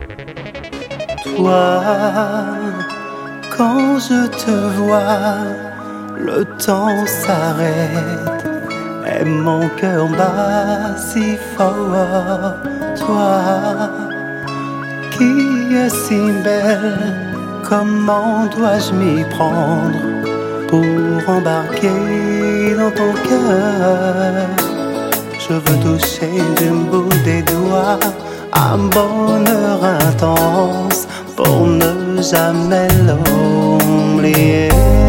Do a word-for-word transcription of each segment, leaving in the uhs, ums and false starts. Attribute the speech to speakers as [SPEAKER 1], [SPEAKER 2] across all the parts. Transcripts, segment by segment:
[SPEAKER 1] Toi, quand je te vois, le temps s'arrête et mon cœur bat si fort. Toi, qui es si belle, comment dois-je m'y prendre pour embarquer dans ton cœur? Je veux toucher du bout des doigts un bonheur intense pour ne jamais l'oublier.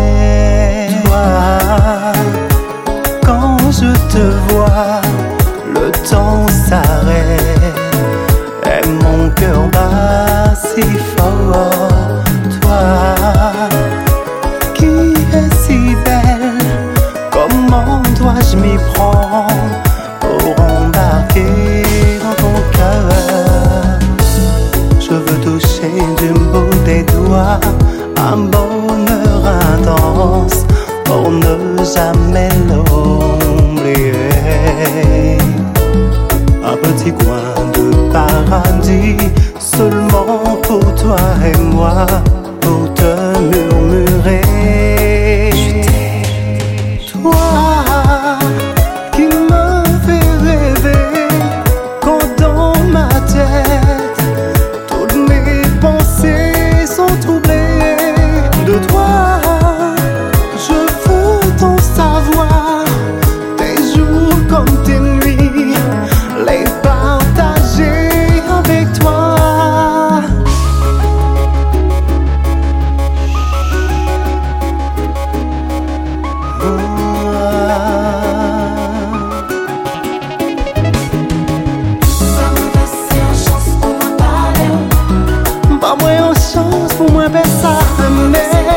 [SPEAKER 1] Toi, quand je te vois, le temps s'arrête et mon cœur bat si fort. Toi, qui es si belle, comment dois-je m'y prendre pour embarquer dans ton cœur? Je veux toucher du bout des doigts un bonheur intense pour ne jamais l'oublier. Un petit coin de paradis seulement pour toi et moi, pour te murmurer je t'aime. Toi qui me fais rêver quand dans ma tête toutes mes pensées sont troublées. De toi je veux t'en savoir, tes jours comme tes nuits, les partager avec toi. Pas moi en chance pour moi faire ça, mais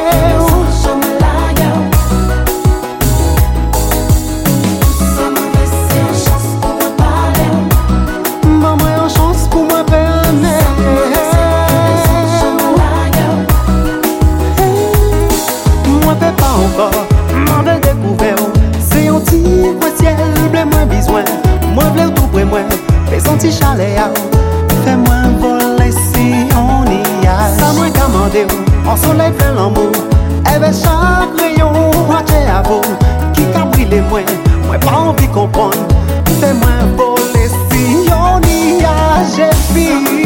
[SPEAKER 1] m'en ai découvert, c'est un petit coin ciel, blé moins besoin, moi blé tout près moi, fais son petit chalet, fais-moi voler si on y a. Ça moi commandé, en soleil fait l'amour, avec chaque rayon, moitié à vous, qui qu'a brûlé moi, moi pas envie comprendre, fais-moi voler si on y a, j'ai fini.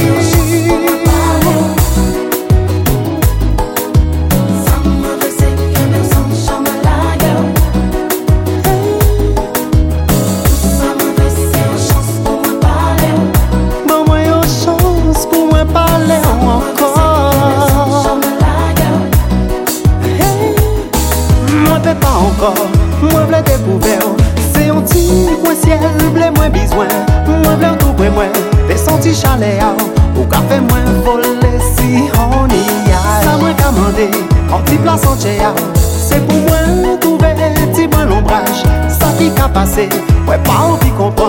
[SPEAKER 1] Pas encore, moi v'là découvert, c'est un petit coin ciel, blé moins besoin, moi v'là tout près moi, fais son petit chalet, ou café moins voler si on y a. Ça moi commandé, en petit place entier, c'est pour moi trouver petit moins l'ombrage, ça qui qu'a passé, ouais pas envie comprendre.